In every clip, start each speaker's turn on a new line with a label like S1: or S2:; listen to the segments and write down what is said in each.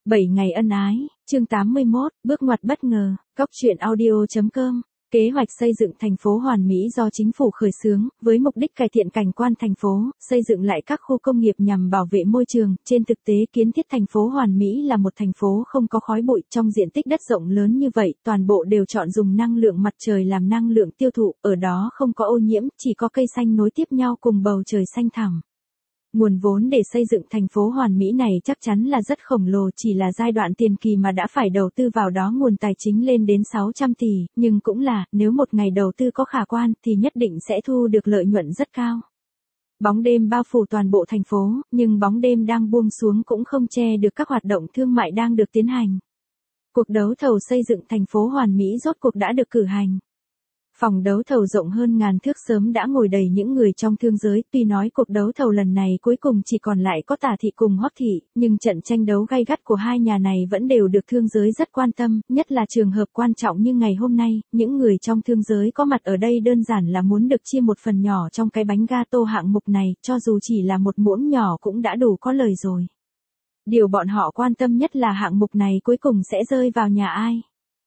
S1: 7 ngày ân ái, chương 81, bước ngoặt bất ngờ, Cóc truyện audio.com. Kế hoạch xây dựng thành phố hoàn mỹ do chính phủ khởi xướng, với mục đích cải thiện cảnh quan thành phố, xây dựng lại các khu công nghiệp nhằm bảo vệ môi trường. Trên thực tế kiến thiết thành phố hoàn mỹ là một thành phố không có khói bụi. Trong diện tích đất rộng lớn như vậy, toàn bộ đều chọn dùng năng lượng mặt trời làm năng lượng tiêu thụ, ở đó không có ô nhiễm, chỉ có cây xanh nối tiếp nhau cùng bầu trời xanh thẳm. Nguồn vốn để xây dựng thành phố hoàn mỹ này chắc chắn là rất khổng lồ, chỉ là giai đoạn tiền kỳ mà đã phải đầu tư vào đó nguồn tài chính lên đến 600 tỷ, nhưng cũng là, nếu một ngày đầu tư có khả quan thì nhất định sẽ thu được lợi nhuận rất cao. Bóng đêm bao phủ toàn bộ thành phố, nhưng bóng đêm đang buông xuống cũng không che được các hoạt động thương mại đang được tiến hành. Cuộc đấu thầu xây dựng thành phố hoàn mỹ rốt cuộc đã được cử hành. Phòng đấu thầu rộng hơn ngàn thước sớm đã ngồi đầy những người trong thương giới, tuy nói cuộc đấu thầu lần này cuối cùng chỉ còn lại có Tả Thị cùng Hoắc Thị, nhưng trận tranh đấu gay gắt của hai nhà này vẫn đều được thương giới rất quan tâm, nhất là trường hợp quan trọng như ngày hôm nay, những người trong thương giới có mặt ở đây đơn giản là muốn được chia một phần nhỏ trong cái bánh gato hạng mục này, cho dù chỉ là một muỗng nhỏ cũng đã đủ có lời rồi. Điều bọn họ quan tâm nhất là hạng mục này cuối cùng sẽ rơi vào nhà ai.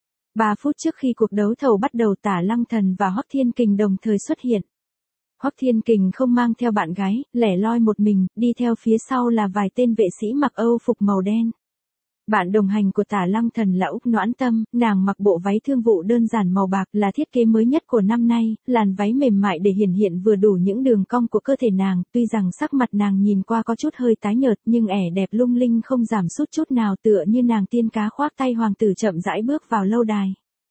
S1: 3 phút trước khi cuộc đấu thầu bắt đầu, Tả Lăng Thần và Hoắc Thiên Kình đồng thời xuất hiện. Hoắc Thiên Kình không mang theo bạn gái, lẻ loi một mình, đi theo phía sau là vài tên vệ sĩ mặc Âu phục màu đen. Bạn đồng hành của Tả Lăng Thần là Úc Noãn Tâm, nàng mặc bộ váy thương vụ đơn giản màu bạc là thiết kế mới nhất của năm nay, làn váy mềm mại để hiển hiện vừa đủ những đường cong của cơ thể nàng, tuy rằng sắc mặt nàng nhìn qua có chút hơi tái nhợt nhưng ẻ đẹp lung linh không giảm sút chút nào, tựa như nàng tiên cá khoác tay hoàng tử chậm rãi bước vào lâu đài.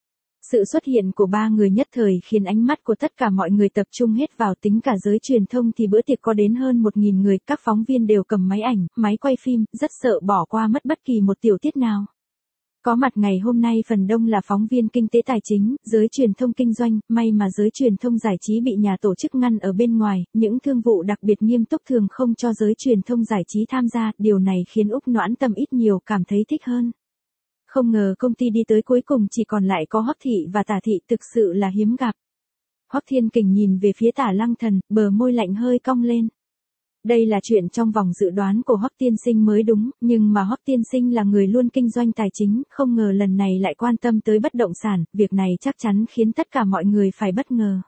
S1: Sự xuất hiện của ba người nhất thời khiến ánh mắt của tất cả mọi người tập trung hết vào, tính cả giới truyền thông thì bữa tiệc có đến hơn 1.000 người, các phóng viên đều cầm máy ảnh, máy quay phim, rất sợ bỏ qua mất bất kỳ một tiểu tiết nào. Có mặt ngày hôm nay phần đông là phóng viên kinh tế tài chính, giới truyền thông kinh doanh, may mà giới truyền thông giải trí bị nhà tổ chức ngăn ở bên ngoài, những thương vụ đặc biệt nghiêm túc thường không cho giới truyền thông giải trí tham gia, điều này khiến Úc Noãn Tâm ít nhiều cảm thấy thích hơn. Không ngờ công ty đi tới cuối cùng chỉ còn lại có Hoắc Thị và Tả Thị, thực sự là hiếm gặp. Hoắc Thiên Kình nhìn về phía Tả Lăng Thần, bờ môi lạnh hơi cong lên. Đây là chuyện trong vòng dự đoán của Hoắc tiên sinh mới đúng, nhưng mà Hoắc tiên sinh là người luôn kinh doanh tài chính, không ngờ lần này lại quan tâm tới bất động sản, việc này chắc chắn khiến tất cả mọi người phải bất ngờ.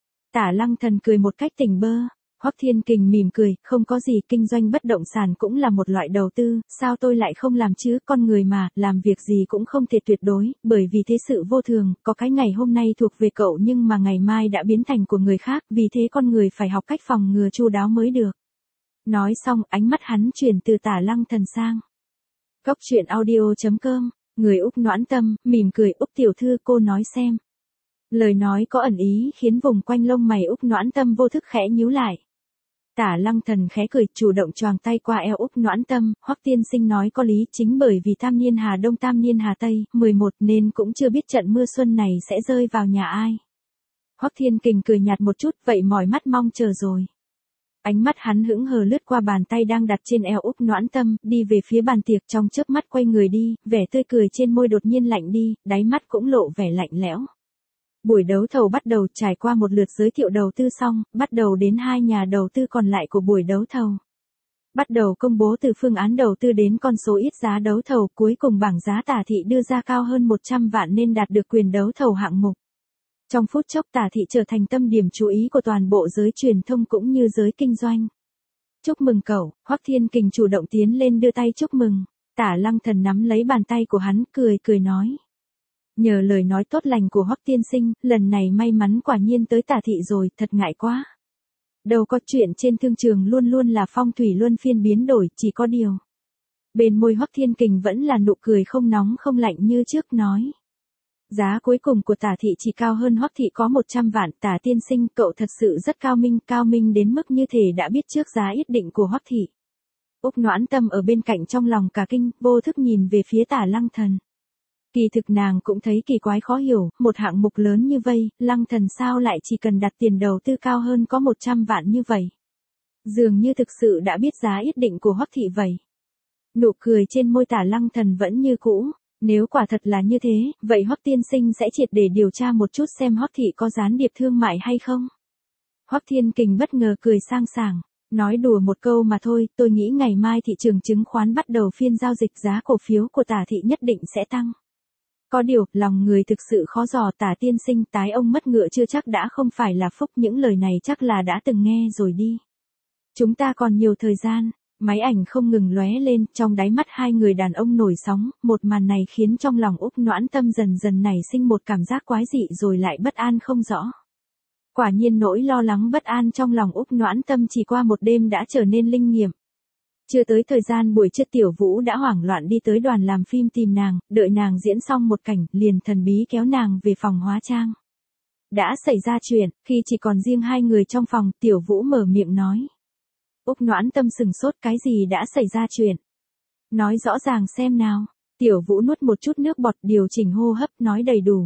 S1: Tả Lăng Thần cười một cách tỉnh bơ. Hoắc Thiên Kình mỉm cười, không có gì, kinh doanh bất động sản cũng là một loại đầu tư, sao tôi lại không làm chứ, con người mà, làm việc gì cũng không thể tuyệt đối, bởi vì thế sự vô thường, có cái ngày hôm nay thuộc về cậu nhưng mà ngày mai đã biến thành của người khác, vì thế con người phải học cách phòng ngừa chu đáo mới được. Nói xong, ánh mắt hắn chuyển từ Tả Lăng Thần sang Cóc truyện audio.com, người Úc Noãn Tâm, mỉm cười, Úc tiểu thư cô nói xem. Lời nói có ẩn ý khiến vùng quanh lông mày Úc Noãn Tâm vô thức khẽ nhíu lại. Tả Lăng Thần khẽ cười, chủ động choàng tay qua eo Úc Noãn Tâm, Hoắc tiên sinh nói có lý, chính bởi vì tam niên hà đông tam niên hà tây, 11 nên cũng chưa biết trận mưa xuân này sẽ rơi vào nhà ai. Hoắc Thiên Kình cười nhạt một chút, vậy mỏi mắt mong chờ rồi. Ánh mắt hắn hững hờ lướt qua bàn tay đang đặt trên eo Úc Noãn Tâm, đi về phía bàn tiệc, trong chớp mắt quay người đi, vẻ tươi cười trên môi đột nhiên lạnh đi, đáy mắt cũng lộ vẻ lạnh lẽo. Buổi đấu thầu bắt đầu, trải qua một lượt giới thiệu đầu tư xong, bắt đầu đến hai nhà đầu tư còn lại của buổi đấu thầu. Bắt đầu công bố từ phương án đầu tư đến con số ít giá đấu thầu, cuối cùng bảng giá Tả Thị đưa ra cao hơn 100 vạn nên đạt được quyền đấu thầu hạng mục. Trong phút chốc Tả Thị trở thành tâm điểm chú ý của toàn bộ giới truyền thông cũng như giới kinh doanh. Chúc mừng cậu, Hoắc Thiên Kình chủ động tiến lên đưa tay chúc mừng. Tả Lăng Thần nắm lấy bàn tay của hắn, cười nói. Nhờ lời nói tốt lành của Hoắc tiên sinh, lần này may mắn quả nhiên tới Tả Thị rồi, thật ngại quá. Đâu có chuyện trên thương trường luôn luôn là phong thủy luân phiên biến đổi, chỉ có điều. Bên môi Hoắc Thiên Kình vẫn là nụ cười không nóng không lạnh như trước nói. Giá cuối cùng của Tả Thị chỉ cao hơn Hoắc Thị có 100 vạn, Tả tiên sinh cậu thật sự rất cao minh đến mức như thể đã biết trước giá yết định của Hoắc Thị. Úc Noãn Tâm ở bên cạnh trong lòng cả kinh, vô thức nhìn về phía Tả Lăng Thần. Kỳ thực nàng cũng thấy kỳ quái khó hiểu, một hạng mục lớn như vây, Lăng Thần sao lại chỉ cần đặt tiền đầu tư cao hơn có 100 vạn như vậy. Dường như thực sự đã biết giá yết định của Hoắc Thị vậy. Nụ cười trên môi Tả Lăng Thần vẫn như cũ, nếu quả thật là như thế, vậy Hoắc tiên sinh sẽ triệt để điều tra một chút xem Hoắc Thị có gián điệp thương mại hay không. Hoắc Thiên Kình bất ngờ cười sang sảng, Nói đùa một câu mà thôi, tôi nghĩ ngày mai thị trường chứng khoán bắt đầu phiên giao dịch giá cổ phiếu của Tả thị nhất định sẽ tăng. Có điều, lòng người thực sự khó dò. Tả tiên sinh, tái ông mất ngựa chưa chắc đã không phải là phúc, những lời này chắc là đã từng nghe rồi đi. Chúng ta còn nhiều thời gian. Máy ảnh không ngừng lóe lên, trong đáy mắt hai người đàn ông nổi sóng, một màn này khiến trong lòng Úc Noãn Tâm dần dần nảy sinh một cảm giác quái dị rồi lại bất an không rõ. Quả nhiên nỗi lo lắng bất an trong lòng Úc Noãn Tâm chỉ qua một đêm đã trở nên linh nghiệm. Chưa tới thời gian buổi trưa Tiểu Vũ đã hoảng loạn đi tới đoàn làm phim tìm nàng, đợi nàng diễn xong một cảnh, liền thần bí kéo nàng về phòng hóa trang. Đã xảy ra chuyện, khi chỉ còn riêng hai người trong phòng, Tiểu Vũ mở miệng nói. Úc Noãn Tâm sừng sốt, cái gì đã xảy ra chuyện? Nói rõ ràng xem nào. Tiểu Vũ nuốt một chút nước bọt, điều chỉnh hô hấp, nói đầy đủ.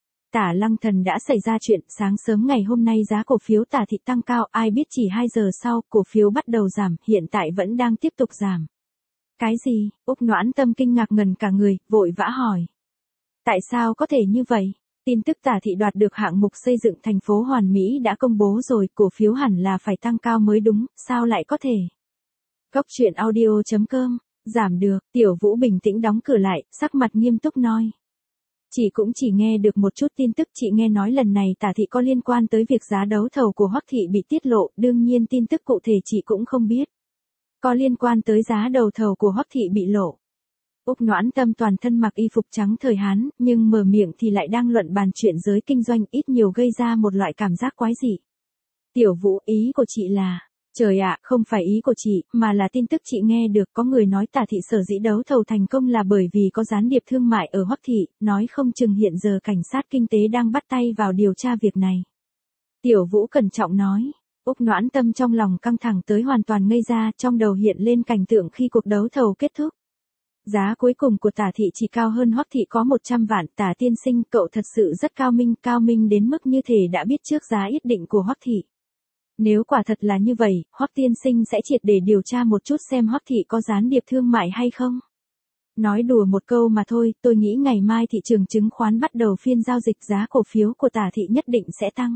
S1: Tả Lăng Thần đã xảy ra chuyện, sáng sớm ngày hôm nay giá cổ phiếu Tả thị tăng cao, ai biết chỉ 2 giờ sau, cổ phiếu bắt đầu giảm, hiện tại vẫn đang tiếp tục giảm. Cái gì? Úc Noãn Tâm kinh ngạc ngần cả người, vội vã hỏi. Tại sao có thể như vậy? Tin tức Tả thị đoạt được hạng mục xây dựng thành phố Hoàn Mỹ đã công bố rồi, cổ phiếu hẳn là phải tăng cao mới đúng, sao lại có thể? Góc truyện audio.com, giảm được, Tiểu Vũ bình tĩnh đóng cửa lại, sắc mặt nghiêm túc nói. Chị cũng chỉ nghe được một chút tin tức, chị nghe nói lần này Tả thị có liên quan tới việc giá đấu thầu của Hoắc thị bị tiết lộ, đương nhiên tin tức cụ thể chị cũng không biết. Có liên quan tới giá đấu thầu của Hoắc thị bị lộ. Úc Noãn Tâm toàn thân mặc y phục trắng thời Hán, nhưng mở miệng thì lại đang luận bàn chuyện giới kinh doanh, ít nhiều gây ra một loại cảm giác quái dị. Tiểu Vũ, ý của chị là... Trời ạ, không phải ý của chị, mà là tin tức chị nghe được, có người nói Tả thị sở dĩ đấu thầu thành công là bởi vì có gián điệp thương mại ở Hoắc thị, nói không chừng hiện giờ cảnh sát kinh tế đang bắt tay vào điều tra việc này. Tiểu Vũ cẩn trọng nói. Úc Noãn Tâm trong lòng căng thẳng tới hoàn toàn ngây ra, trong đầu hiện lên cảnh tượng khi cuộc đấu thầu kết thúc. Giá cuối cùng của Tả thị chỉ cao hơn Hoắc thị có 100 vạn, Tả tiên sinh, cậu thật sự rất cao minh đến mức như thể đã biết trước giá yết định của Hoắc thị. Nếu quả thật là như vậy, Hoắc tiên sinh sẽ triệt để điều tra một chút xem Hoắc thị có gián điệp thương mại hay không. Nói đùa một câu mà thôi, tôi nghĩ ngày mai thị trường chứng khoán bắt đầu phiên giao dịch giá cổ phiếu của Tả thị nhất định sẽ tăng.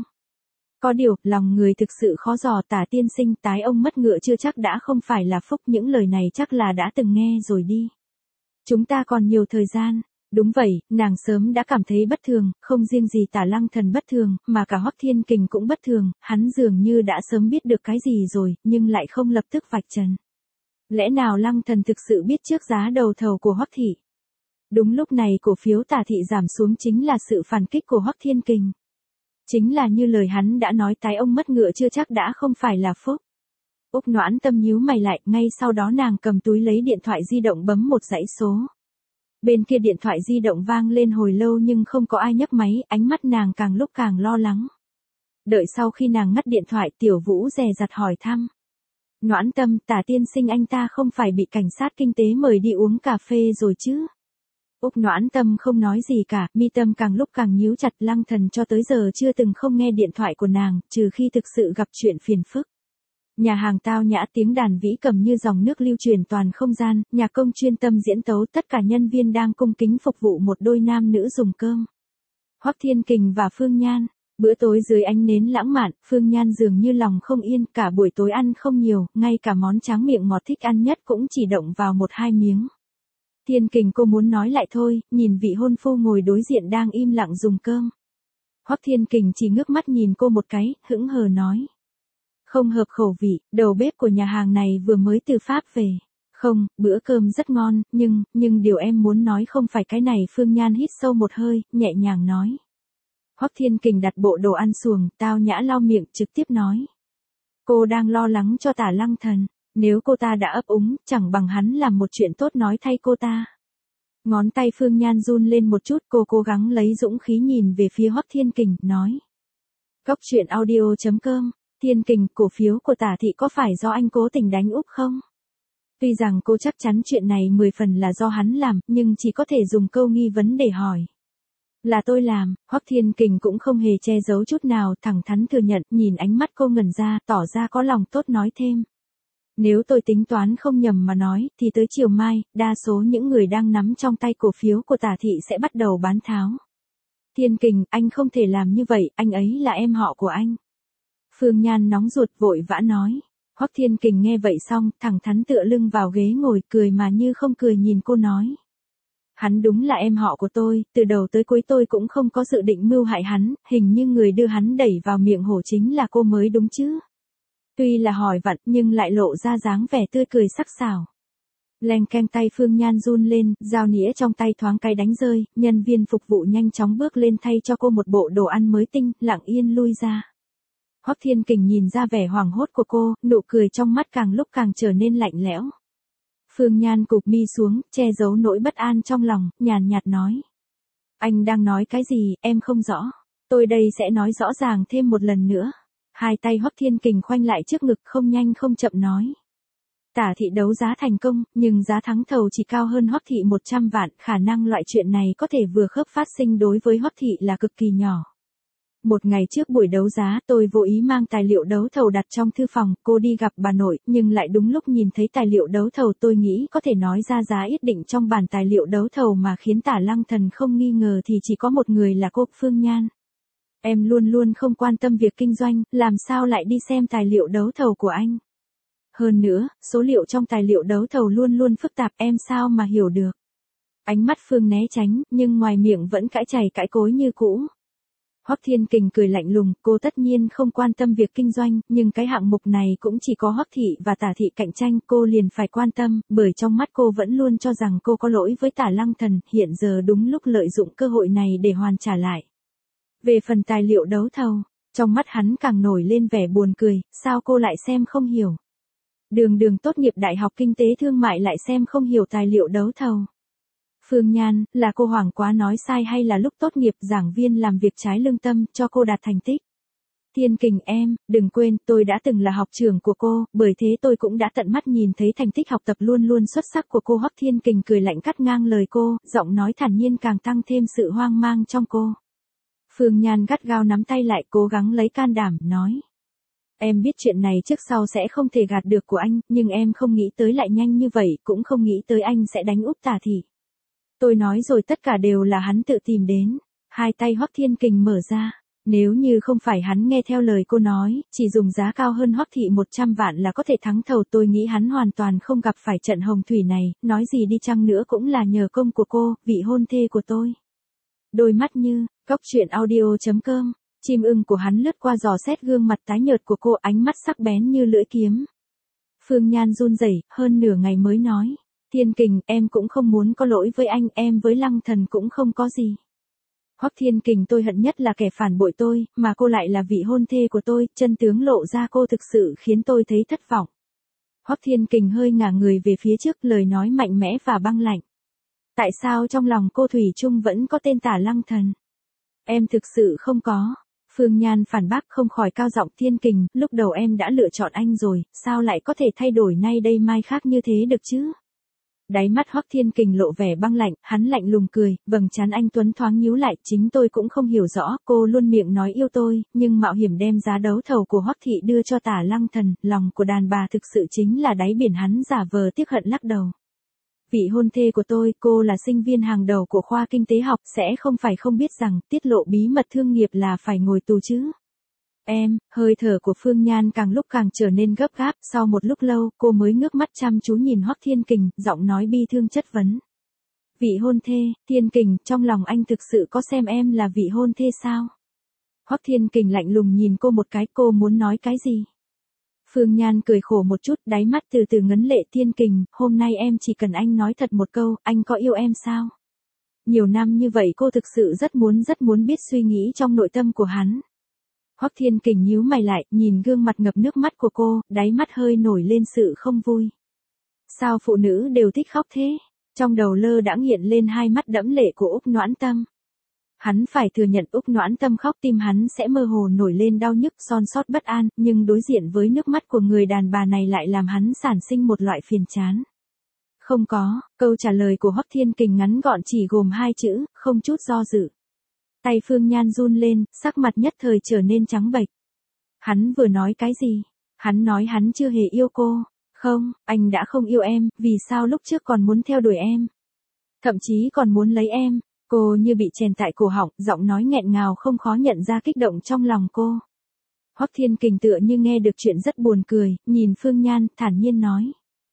S1: Có điều, lòng người thực sự khó dò. Tả tiên sinh, tái ông mất ngựa chưa chắc đã không phải là phúc, những lời này chắc là đã từng nghe rồi đi. Chúng ta còn nhiều thời gian. Đúng vậy, nàng sớm đã cảm thấy bất thường, không riêng gì Tả Lăng Thần bất thường, mà cả Hoắc Thiên Kình cũng bất thường, hắn dường như đã sớm biết được cái gì rồi, nhưng lại không lập tức vạch trần. Lẽ nào Lăng Thần thực sự biết trước giá đầu thầu của Hoắc thị? Đúng lúc này cổ phiếu Tả thị giảm xuống chính là sự phản kích của Hoắc Thiên Kình. Chính là như lời hắn đã nói, tái ông mất ngựa chưa chắc đã không phải là phúc. Úc Noãn Tâm nhíu mày lại, ngay sau đó nàng cầm túi lấy điện thoại di động bấm một dãy số. Bên kia điện thoại di động vang lên hồi lâu nhưng không có ai nhấc máy, ánh mắt nàng càng lúc càng lo lắng. Đợi sau khi nàng ngắt điện thoại, Tiểu Vũ dè dặt hỏi thăm. Noãn Tâm, Tả tiên sinh anh ta không phải bị cảnh sát kinh tế mời đi uống cà phê rồi chứ? Úc Noãn Tâm không nói gì cả, mi tâm càng lúc càng nhíu chặt. Lăng Thần cho tới giờ chưa từng không nghe điện thoại của nàng, trừ khi thực sự gặp chuyện phiền phức. Nhà hàng tao nhã, tiếng đàn vĩ cầm như dòng nước lưu truyền toàn không gian, nhạc công chuyên tâm diễn tấu, tất cả nhân viên đang cung kính phục vụ một đôi nam nữ dùng cơm. Hoắc Thiên Kình và Phương Nhan, bữa tối dưới ánh nến lãng mạn, Phương Nhan dường như lòng không yên, cả buổi tối ăn không nhiều, ngay cả món tráng miệng ngọt thích ăn nhất cũng chỉ động vào 1-2 miếng. Thiên Kình cô muốn nói lại thôi, nhìn vị hôn phu ngồi đối diện đang im lặng dùng cơm. Hoắc Thiên Kình chỉ ngước mắt nhìn cô một cái, hững hờ nói. Không hợp khẩu vị, đầu bếp của nhà hàng này vừa mới từ Pháp về. Không, bữa cơm rất ngon, nhưng điều em muốn nói không phải cái này. Phương Nhan hít sâu một hơi, nhẹ nhàng nói. Hoắc Thiên Kình đặt bộ đồ ăn xuồng, tao nhã lau miệng, trực tiếp nói. Cô đang lo lắng cho Tả Lăng Thần, nếu cô ta đã ấp úng, chẳng bằng hắn làm một chuyện tốt nói thay cô ta. Ngón tay Phương Nhan run lên một chút, cô cố gắng lấy dũng khí nhìn về phía Hoắc Thiên Kình, nói. Góc truyện audio.com, Thiên Kình, cổ phiếu của Tả thị có phải do anh cố tình đánh úp không? Tuy rằng cô chắc chắn chuyện này 10 phần là do hắn làm, nhưng chỉ có thể dùng câu nghi vấn để hỏi. Là tôi làm. Hoắc Thiên Kình cũng không hề che giấu chút nào, thẳng thắn thừa nhận, nhìn ánh mắt cô ngẩn ra, tỏ ra có lòng tốt nói thêm. Nếu tôi tính toán không nhầm mà nói, thì tới chiều mai, đa số những người đang nắm trong tay cổ phiếu của Tả thị sẽ bắt đầu bán tháo. Thiên Kình, anh không thể làm như vậy, anh ấy là em họ của anh. Phương Nhan nóng ruột vội vã nói. Hoắc Thiên Kình nghe vậy xong, thẳng thắn tựa lưng vào ghế ngồi, cười mà như không cười nhìn cô nói. Hắn đúng là em họ của tôi, từ đầu tới cuối tôi cũng không có dự định mưu hại hắn, hình như người đưa hắn đẩy vào miệng hổ chính là cô mới đúng chứ. Tuy là hỏi vặn nhưng lại lộ ra dáng vẻ tươi cười sắc sảo. Leng keng tay Phương Nhan run lên, dao nĩa trong tay thoáng cái đánh rơi, nhân viên phục vụ nhanh chóng bước lên thay cho cô một bộ đồ ăn mới tinh, lặng yên lui ra. Hoắc Thiên Kình nhìn ra vẻ hoảng hốt của cô, nụ cười trong mắt càng lúc càng trở nên lạnh lẽo. Phương Nhan cụp mi xuống, che giấu nỗi bất an trong lòng, nhàn nhạt nói. Anh đang nói cái gì, em không rõ. Tôi đây sẽ nói rõ ràng thêm một lần nữa. Hai tay Hoắc Thiên Kình khoanh lại trước ngực không nhanh không chậm nói. Tả thị đấu giá thành công, nhưng giá thắng thầu chỉ cao hơn Hoắc thị 100 vạn, khả năng loại chuyện này có thể vừa khớp phát sinh đối với Hoắc thị là cực kỳ nhỏ. Một ngày trước buổi đấu giá, tôi vô ý mang tài liệu đấu thầu đặt trong thư phòng, cô đi gặp bà nội, nhưng lại đúng lúc nhìn thấy tài liệu đấu thầu, tôi nghĩ có thể nói ra giá yết định trong bản tài liệu đấu thầu mà khiến Tả Lăng Thần không nghi ngờ thì chỉ có một người là cô, Phương Nhan. Em luôn luôn không quan tâm việc kinh doanh, làm sao lại đi xem tài liệu đấu thầu của anh? Hơn nữa, số liệu trong tài liệu đấu thầu luôn luôn phức tạp, em sao mà hiểu được? Ánh mắt Phương né tránh, nhưng ngoài miệng vẫn cãi chày cãi cối như cũ. Hoắc Thiên Kình cười lạnh lùng, cô tất nhiên không quan tâm việc kinh doanh, nhưng cái hạng mục này cũng chỉ có Hoắc thị và Tả thị cạnh tranh, cô liền phải quan tâm, bởi trong mắt cô vẫn luôn cho rằng cô có lỗi với Tả Lăng Thần, hiện giờ đúng lúc lợi dụng cơ hội này để hoàn trả lại. Về phần tài liệu đấu thầu, trong mắt hắn càng nổi lên vẻ buồn cười, sao cô lại xem không hiểu? Đường tốt nghiệp đại học kinh tế thương mại lại xem không hiểu tài liệu đấu thầu. Phương Nhan, là cô hoảng quá nói sai hay là lúc tốt nghiệp giảng viên làm việc trái lương tâm cho cô đạt thành tích? Thiên Kình em, đừng quên tôi đã từng là học trưởng của cô, bởi thế tôi cũng đã tận mắt nhìn thấy thành tích học tập luôn luôn xuất sắc của cô. Hoắc Thiên Kình cười lạnh cắt ngang lời cô, giọng nói thản nhiên càng tăng thêm sự hoang mang trong cô. Phương Nhan gắt gao nắm tay lại cố gắng lấy can đảm, nói. Em biết chuyện này trước sau sẽ không thể gạt được của anh, nhưng em không nghĩ tới lại nhanh như vậy, cũng không nghĩ tới anh sẽ đánh úp Tả thị. Tôi nói rồi tất cả đều là hắn tự tìm đến. Hai tay Hoắc Thiên Kình mở ra. Nếu như không phải hắn nghe theo lời cô nói, chỉ dùng giá cao hơn Hoắc thị 100 vạn là có thể thắng thầu, tôi nghĩ hắn hoàn toàn không gặp phải trận hồng thủy này, nói gì đi chăng nữa cũng là nhờ công của cô, vị hôn thê của tôi. Đôi mắt như, cóc truyện audio.com, chim ưng của hắn lướt qua dò xét gương mặt tái nhợt của cô, ánh mắt sắc bén như lưỡi kiếm. Phương Nhan run rẩy, hơn nửa ngày mới nói. Thiên Kình, em cũng không muốn có lỗi với anh, em với Lăng Thần cũng không có gì. Hoắc Thiên Kình, tôi hận nhất là kẻ phản bội tôi, mà cô lại là vị hôn thê của tôi, chân tướng lộ ra cô thực sự khiến tôi thấy thất vọng. Hoắc Thiên Kình hơi ngả người về phía trước, lời nói mạnh mẽ và băng lạnh. Tại sao trong lòng cô thủy chung vẫn có tên Tả Lăng Thần? Em thực sự không có. Phương Nhan phản bác không khỏi cao giọng. Thiên Kình, lúc đầu em đã lựa chọn anh rồi, sao lại có thể thay đổi nay đây mai khác như thế được chứ? Đáy mắt Hoắc Thiên Kình lộ vẻ băng lạnh, hắn lạnh lùng cười, vầng trán anh tuấn thoáng nhíu lại, chính tôi cũng không hiểu rõ, cô luôn miệng nói yêu tôi, nhưng mạo hiểm đem giá đấu thầu của Hoắc thị đưa cho Tả Lăng Thần, lòng của đàn bà thực sự chính là đáy biển. Hắn giả vờ tiếc hận lắc đầu. Vị hôn thê của tôi, cô là sinh viên hàng đầu của khoa kinh tế học, sẽ không phải không biết rằng tiết lộ bí mật thương nghiệp là phải ngồi tù chứ. Em, hơi thở của Phương Nhan càng lúc càng trở nên gấp gáp, sau một lúc lâu, cô mới ngước mắt chăm chú nhìn Hoắc Thiên Kình, giọng nói bi thương chất vấn. Vị hôn thê, Thiên Kình, trong lòng anh thực sự có xem em là vị hôn thê sao? Hoắc Thiên Kình lạnh lùng nhìn cô một cái, cô muốn nói cái gì? Phương Nhan cười khổ một chút, đáy mắt từ từ ngấn lệ. Thiên Kình, hôm nay em chỉ cần anh nói thật một câu, anh có yêu em sao? Nhiều năm như vậy cô thực sự rất muốn biết suy nghĩ trong nội tâm của hắn. Hoắc Thiên Kình nhíu mày lại, nhìn gương mặt ngập nước mắt của cô, đáy mắt hơi nổi lên sự không vui. Sao phụ nữ đều thích khóc thế? Trong đầu lơ đãng hiện lên hai mắt đẫm lệ của Úc Noãn Tâm. Hắn phải thừa nhận Úc Noãn Tâm khóc tim hắn sẽ mơ hồ nổi lên đau nhức son sót bất an, nhưng đối diện với nước mắt của người đàn bà này lại làm hắn sản sinh một loại phiền chán. Không có, câu trả lời của Hoắc Thiên Kình ngắn gọn chỉ gồm hai chữ, không chút do dự. Tay Phương Nhan run lên, sắc mặt nhất thời trở nên trắng bệch. Hắn vừa nói cái gì? Hắn nói hắn chưa hề yêu cô. Không, anh đã không yêu em, vì sao lúc trước còn muốn theo đuổi em? Thậm chí còn muốn lấy em. Cô như bị chèn tại cổ họng, giọng nói nghẹn ngào không khó nhận ra kích động trong lòng cô. Hoắc Thiên Kình tựa như nghe được chuyện rất buồn cười, nhìn Phương Nhan, thản nhiên nói.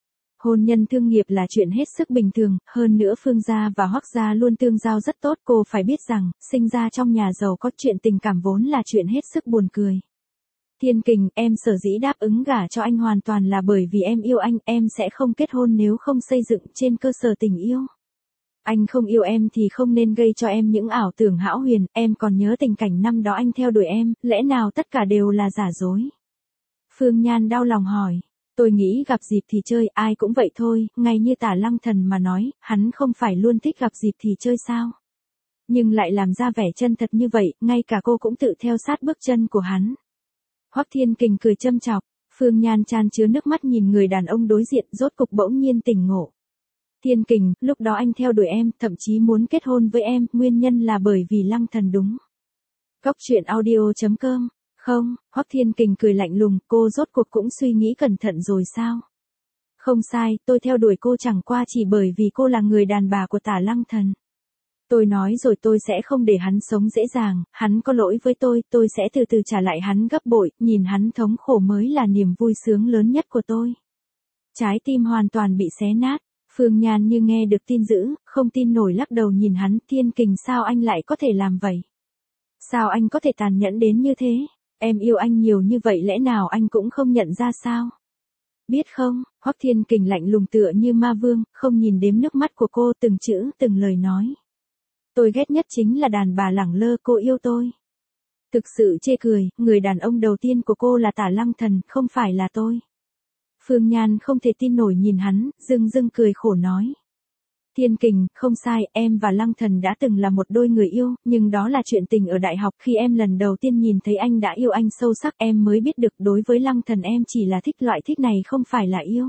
S1: Hôn nhân thương nghiệp là chuyện hết sức bình thường, hơn nữa Phương gia và Hoắc gia luôn tương giao rất tốt. Cô phải biết rằng, sinh ra trong nhà giàu có chuyện tình cảm vốn là chuyện hết sức buồn cười. Thiên Kình, em sở dĩ đáp ứng gả cho anh hoàn toàn là bởi vì em yêu anh, em sẽ không kết hôn nếu không xây dựng trên cơ sở tình yêu. Anh không yêu em thì không nên gây cho em những ảo tưởng hão huyền, em còn nhớ tình cảnh năm đó anh theo đuổi em, lẽ nào tất cả đều là giả dối? Phương Nhan đau lòng hỏi. Tôi nghĩ gặp dịp thì chơi, ai cũng vậy thôi, ngay như Tả Lăng Thần mà nói, hắn không phải luôn thích gặp dịp thì chơi sao? Nhưng lại làm ra vẻ chân thật như vậy, ngay cả cô cũng tự theo sát bước chân của hắn. Hoắc Thiên Kình cười châm chọc, Phương Nhan chan chứa nước mắt nhìn người đàn ông đối diện, rốt cục bỗng nhiên tỉnh ngộ. Thiên Kình, lúc đó anh theo đuổi em, thậm chí muốn kết hôn với em, nguyên nhân là bởi vì Lăng Thần đúng. Cóc truyện audio.com. Không, Hoắc Thiên Kình cười lạnh lùng, cô rốt cuộc cũng suy nghĩ cẩn thận rồi sao? Không sai, tôi theo đuổi cô chẳng qua chỉ bởi vì cô là người đàn bà của Tả Lăng Thần. Tôi nói rồi, tôi sẽ không để hắn sống dễ dàng, hắn có lỗi với tôi sẽ từ từ trả lại hắn gấp bội, nhìn hắn thống khổ mới là niềm vui sướng lớn nhất của tôi. Trái tim hoàn toàn bị xé nát, Phương Nhan như nghe được tin dữ, không tin nổi lắc đầu nhìn hắn. Thiên Kình, sao anh lại có thể làm vậy? Sao anh có thể tàn nhẫn đến như thế? Em yêu anh nhiều như vậy lẽ nào anh cũng không nhận ra sao? Biết không, Hoắc Thiên Kình lạnh lùng tựa như ma vương, không nhìn đếm nước mắt của cô, từng chữ từng lời nói. Tôi ghét nhất chính là đàn bà lẳng lơ, cô yêu tôi. Thực sự chê cười, người đàn ông đầu tiên của cô là Tả Lăng Thần, không phải là tôi. Phương Nhan không thể tin nổi nhìn hắn, dưng dưng cười khổ nói. Thiên Kình, không sai, em và Lăng Thần đã từng là một đôi người yêu, nhưng đó là chuyện tình ở đại học. Khi em lần đầu tiên nhìn thấy anh đã yêu anh sâu sắc, em mới biết được đối với Lăng Thần em chỉ là thích, loại thích này không phải là yêu.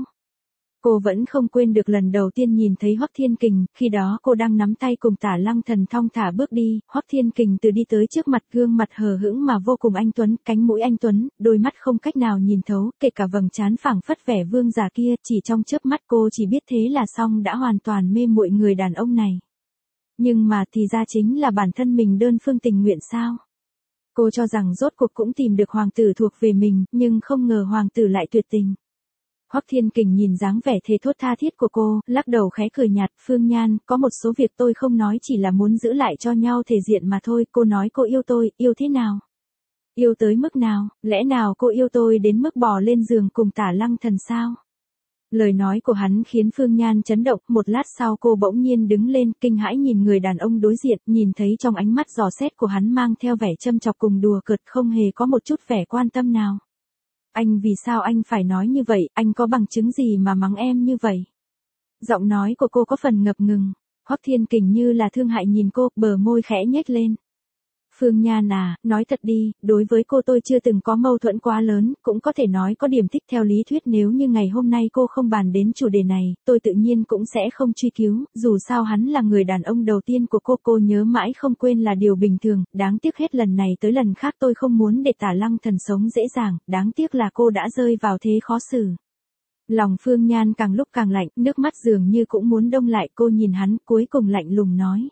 S1: Cô vẫn không quên được lần đầu tiên nhìn thấy Hoắc Thiên Kình, khi đó cô đang nắm tay cùng Tả Lăng Thần thong thả bước đi, Hoắc Thiên Kình từ đi tới trước mặt, gương mặt hờ hững mà vô cùng anh tuấn, cánh mũi anh tuấn, đôi mắt không cách nào nhìn thấu, kể cả vầng trán phảng phất vẻ vương giả kia, chỉ trong chớp mắt cô chỉ biết thế là xong, đã hoàn toàn mê muội người đàn ông này. Nhưng mà thì ra chính là bản thân mình đơn phương tình nguyện sao? Cô cho rằng rốt cuộc cũng tìm được hoàng tử thuộc về mình, nhưng không ngờ hoàng tử lại tuyệt tình. Hoắc Thiên Kình nhìn dáng vẻ thề thốt tha thiết của cô, lắc đầu khẽ cười nhạt. Phương Nhan, có một số việc tôi không nói chỉ là muốn giữ lại cho nhau thể diện mà thôi. Cô nói cô yêu tôi, yêu thế nào? Yêu tới mức nào? Lẽ nào cô yêu tôi đến mức bò lên giường cùng Tả Lăng Thần sao? Lời nói của hắn khiến Phương Nhan chấn động, một lát sau cô bỗng nhiên đứng lên, kinh hãi nhìn người đàn ông đối diện, nhìn thấy trong ánh mắt dò xét của hắn mang theo vẻ châm chọc cùng đùa cợt, không hề có một chút vẻ quan tâm nào. Anh, vì sao anh phải nói như vậy, anh có bằng chứng gì mà mắng em như vậy? Giọng nói của cô có phần ngập ngừng. Hoắc Thiên Kình như là thương hại nhìn cô, bờ môi khẽ nhếch lên. Phương Nhan à, nói thật đi, đối với cô tôi chưa từng có mâu thuẫn quá lớn, cũng có thể nói có điểm thích. Theo lý thuyết nếu như ngày hôm nay cô không bàn đến chủ đề này, tôi tự nhiên cũng sẽ không truy cứu, dù sao hắn là người đàn ông đầu tiên của cô nhớ mãi không quên là điều bình thường, đáng tiếc hết lần này tới lần khác tôi không muốn để Tả Lăng Thần sống dễ dàng, đáng tiếc là cô đã rơi vào thế khó xử. Lòng Phương Nhan càng lúc càng lạnh, nước mắt dường như cũng muốn đông lại, cô nhìn hắn, cuối cùng lạnh lùng nói.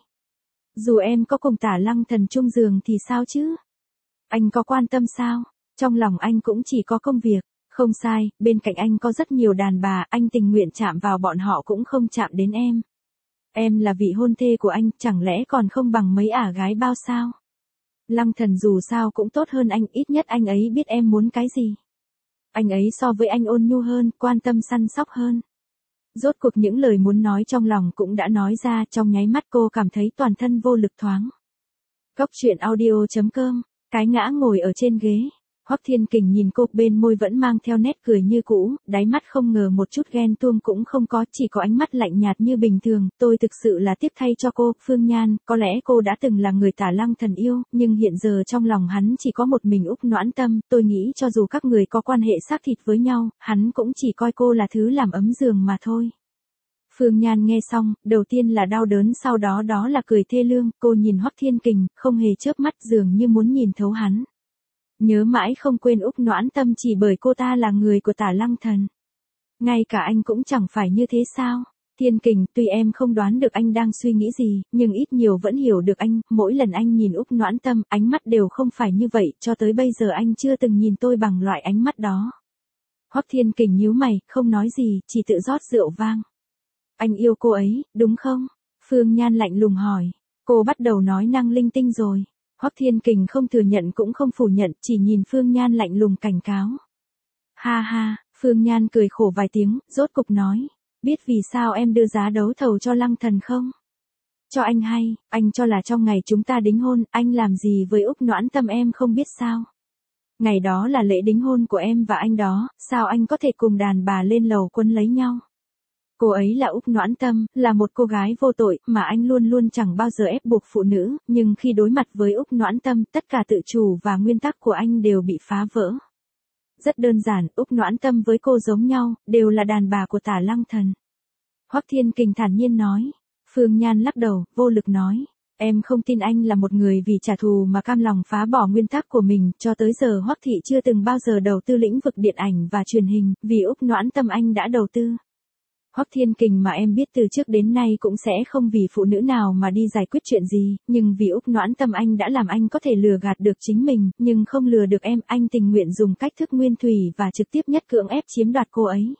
S1: Dù em có cùng Tả Lăng Thần chung giường thì sao chứ? Anh có quan tâm sao? Trong lòng anh cũng chỉ có công việc. Không sai, bên cạnh anh có rất nhiều đàn bà, anh tình nguyện chạm vào bọn họ cũng không chạm đến em. Em là vị hôn thê của anh, chẳng lẽ còn không bằng mấy ả gái bao sao? Lăng Thần dù sao cũng tốt hơn anh, ít nhất anh ấy biết em muốn cái gì. Anh ấy so với anh ôn nhu hơn, quan tâm săn sóc hơn. Rốt cuộc những lời muốn nói trong lòng cũng đã nói ra, trong nháy mắt cô cảm thấy toàn thân vô lực thoáng. Cóc truyện audio.com, cái ngã ngồi ở trên ghế. Hoắc Thiên Kình nhìn cô, bên môi vẫn mang theo nét cười như cũ, đáy mắt không ngờ một chút ghen tuông cũng không có, chỉ có ánh mắt lạnh nhạt như bình thường. Tôi thực sự là tiếc thay cho cô, Phương Nhan, có lẽ cô đã từng là người Tả Lăng Thần yêu, nhưng hiện giờ trong lòng hắn chỉ có một mình Úc Noãn Tâm, tôi nghĩ cho dù các người có quan hệ xác thịt với nhau, hắn cũng chỉ coi cô là thứ làm ấm giường mà thôi. Phương Nhan nghe xong, đầu tiên là đau đớn, sau đó là cười thê lương, cô nhìn Hoắc Thiên Kình, không hề chớp mắt, dường như muốn nhìn thấu hắn. Nhớ mãi không quên Úc Noãn Tâm chỉ bởi cô ta là người của Tả Lăng Thần. Ngay cả anh cũng chẳng phải như thế sao? Thiên Kình, tuy em không đoán được anh đang suy nghĩ gì, nhưng ít nhiều vẫn hiểu được anh, mỗi lần anh nhìn Úc Noãn Tâm, ánh mắt đều không phải như vậy, cho tới bây giờ anh chưa từng nhìn tôi bằng loại ánh mắt đó. Hoắc Thiên Kình nhíu mày, không nói gì, chỉ tự rót rượu vang. Anh yêu cô ấy, đúng không? Phương Nhan lạnh lùng hỏi. Cô bắt đầu nói năng linh tinh rồi. Hoắc Thiên Kình không thừa nhận cũng không phủ nhận, chỉ nhìn Phương Nhan lạnh lùng cảnh cáo. Ha ha, Phương Nhan cười khổ vài tiếng, rốt cục nói. Biết vì sao em đưa giá đấu thầu cho Lăng Thần không? Cho anh hay, anh cho là trong ngày chúng ta đính hôn, anh làm gì với Úc Noãn Tâm em không biết sao? Ngày đó là lễ đính hôn của em và anh đó, sao anh có thể cùng đàn bà lên lầu quấn lấy nhau? Cô ấy là Úc Noãn Tâm, là một cô gái vô tội, mà anh luôn luôn chẳng bao giờ ép buộc phụ nữ, nhưng khi đối mặt với Úc Noãn Tâm, tất cả tự chủ và nguyên tắc của anh đều bị phá vỡ. Rất đơn giản, Úc Noãn Tâm với cô giống nhau, đều là đàn bà của Tả Lăng Thần. Hoắc Thiên Kình thản nhiên nói. Phương Nhan lắc đầu, vô lực nói. Em không tin anh là một người vì trả thù mà cam lòng phá bỏ nguyên tắc của mình, cho tới giờ Hoắc Thị chưa từng bao giờ đầu tư lĩnh vực điện ảnh và truyền hình, vì Úc Noãn Tâm anh đã đầu tư. Hoắc Thiên Kình mà em biết từ trước đến nay cũng sẽ không vì phụ nữ nào mà đi giải quyết chuyện gì, nhưng vì Úc Noãn Tâm anh đã làm anh có thể lừa gạt được chính mình, nhưng không lừa được em, anh tình nguyện dùng cách thức nguyên thủy và trực tiếp nhất cưỡng ép chiếm đoạt cô ấy.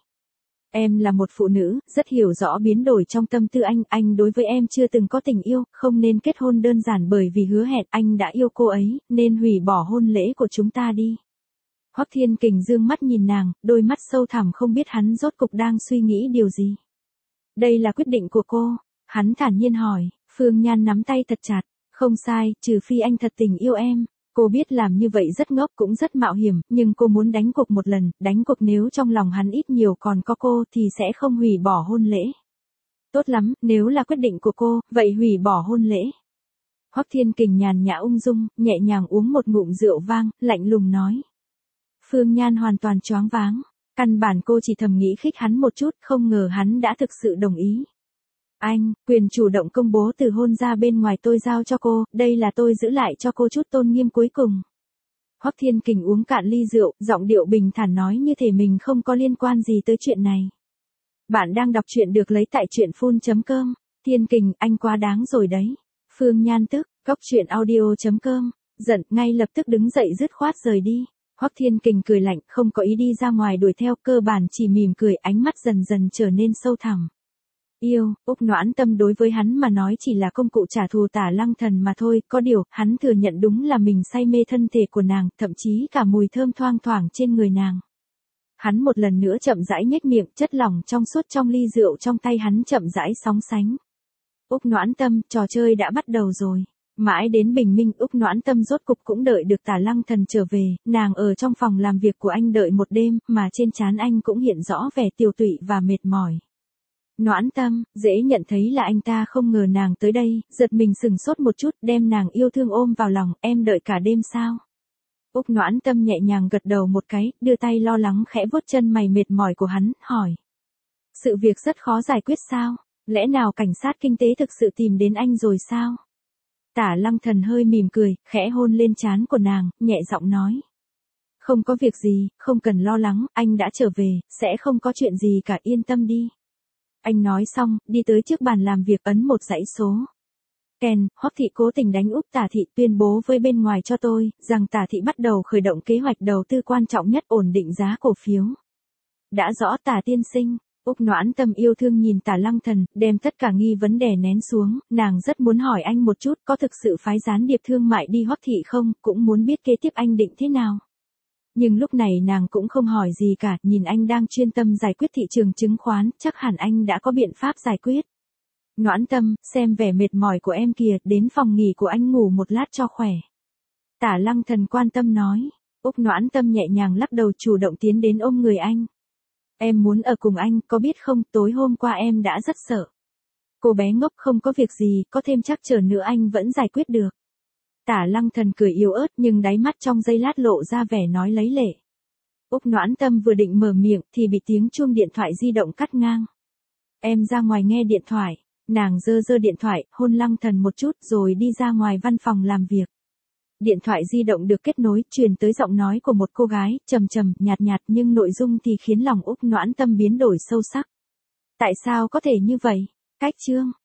S1: Em là một phụ nữ, rất hiểu rõ biến đổi trong tâm tư anh đối với em chưa từng có tình yêu, không nên kết hôn đơn giản bởi vì hứa hẹn anh đã yêu cô ấy, nên hủy bỏ hôn lễ của chúng ta đi. Hoắc Thiên Kình dương mắt nhìn nàng, đôi mắt sâu thẳm không biết hắn rốt cục đang suy nghĩ điều gì. Đây là quyết định của cô, hắn thản nhiên hỏi, Phương Nhan nắm tay thật chặt, không sai, trừ phi anh thật tình yêu em. Cô biết làm như vậy rất ngốc cũng rất mạo hiểm, nhưng cô muốn đánh cuộc một lần, đánh cuộc nếu trong lòng hắn ít nhiều còn có cô thì sẽ không hủy bỏ hôn lễ. Tốt lắm, nếu là quyết định của cô, vậy hủy bỏ hôn lễ. Hoắc Thiên Kình nhàn nhã ung dung, nhẹ nhàng uống một ngụm rượu vang, lạnh lùng nói. Phương Nhan hoàn toàn choáng váng, căn bản cô chỉ thầm nghĩ khích hắn một chút, không ngờ hắn đã thực sự đồng ý. Anh, quyền chủ động công bố từ hôn ra bên ngoài tôi giao cho cô, đây là tôi giữ lại cho cô chút tôn nghiêm cuối cùng. Hoắc Thiên Kình uống cạn ly rượu, giọng điệu bình thản nói như thể mình không có liên quan gì tới chuyện này. Bạn đang đọc truyện được lấy tại truyện.com. Thiên Kình, anh quá đáng rồi đấy. Phương Nhan tức, cóc truyện audio.com, giận, ngay lập tức đứng dậy dứt khoát rời đi. Hoắc Thiên Kình cười lạnh, không có ý đi ra ngoài đuổi theo, cơ bản chỉ mỉm cười, ánh mắt dần dần trở nên sâu thẳm. Yêu, Úc Noãn Tâm đối với hắn mà nói chỉ là công cụ trả thù Tả Lăng Thần mà thôi, có điều, hắn thừa nhận đúng là mình say mê thân thể của nàng, thậm chí cả mùi thơm thoang thoảng trên người nàng. Hắn một lần nữa chậm rãi nhếch miệng, chất lỏng trong suốt trong ly rượu trong tay hắn chậm rãi sóng sánh. Úc Noãn Tâm, trò chơi đã bắt đầu rồi. Mãi đến bình minh, Úc Noãn Tâm rốt cục cũng đợi được Tả Lăng Thần trở về, nàng ở trong phòng làm việc của anh đợi một đêm, mà trên trán anh cũng hiện rõ vẻ tiều tụy và mệt mỏi. Noãn Tâm, dễ nhận thấy là anh ta không ngờ nàng tới đây, giật mình sừng sốt một chút, đem nàng yêu thương ôm vào lòng, em đợi cả đêm sao? Úc Noãn Tâm nhẹ nhàng gật đầu một cái, đưa tay lo lắng khẽ vuốt chân mày mệt mỏi của hắn, hỏi. Sự việc rất khó giải quyết sao? Lẽ nào cảnh sát kinh tế thực sự tìm đến anh rồi sao? Tả Lăng Thần hơi mỉm cười, khẽ hôn lên trán của nàng, nhẹ giọng nói. Không có việc gì, không cần lo lắng, anh đã trở về, sẽ không có chuyện gì cả, yên tâm đi. Anh nói xong, đi tới trước bàn làm việc ấn một dãy số. Ken, Hoắc Thị cố tình đánh úp Tả Thị, tuyên bố với bên ngoài cho tôi, rằng Tả Thị bắt đầu khởi động kế hoạch đầu tư quan trọng nhất, ổn định giá cổ phiếu. Đã rõ Tả tiên sinh. Úc Noãn Tâm yêu thương nhìn Tả Lăng Thần, đem tất cả nghi vấn đè nén xuống, nàng rất muốn hỏi anh một chút, có thực sự phái gián điệp thương mại đi Hoắc Thị không, cũng muốn biết kế tiếp anh định thế nào. Nhưng lúc này nàng cũng không hỏi gì cả, nhìn anh đang chuyên tâm giải quyết thị trường chứng khoán, chắc hẳn anh đã có biện pháp giải quyết. Noãn Tâm, xem vẻ mệt mỏi của em kìa, đến phòng nghỉ của anh ngủ một lát cho khỏe. Tả Lăng Thần quan tâm nói. Úc Noãn Tâm nhẹ nhàng lắc đầu, chủ động tiến đến ôm người anh. Em muốn ở cùng anh, có biết không, tối hôm qua em đã rất sợ. Cô bé ngốc, không có việc gì, có thêm trắc trở nữa anh vẫn giải quyết được. Tả Lăng Thần cười yếu ớt nhưng đáy mắt trong giây lát lộ ra vẻ nói lấy lệ. Úc Noãn Tâm vừa định mở miệng thì bị tiếng chuông điện thoại di động cắt ngang. Em ra ngoài nghe điện thoại. Nàng giơ điện thoại, hôn Lăng Thần một chút rồi đi ra ngoài văn phòng làm việc. Điện thoại di động được kết nối, truyền tới giọng nói của một cô gái, trầm trầm, nhạt nhạt nhưng nội dung thì khiến lòng Úc Noãn Tâm biến đổi sâu sắc. Tại sao có thể như vậy? Cách chương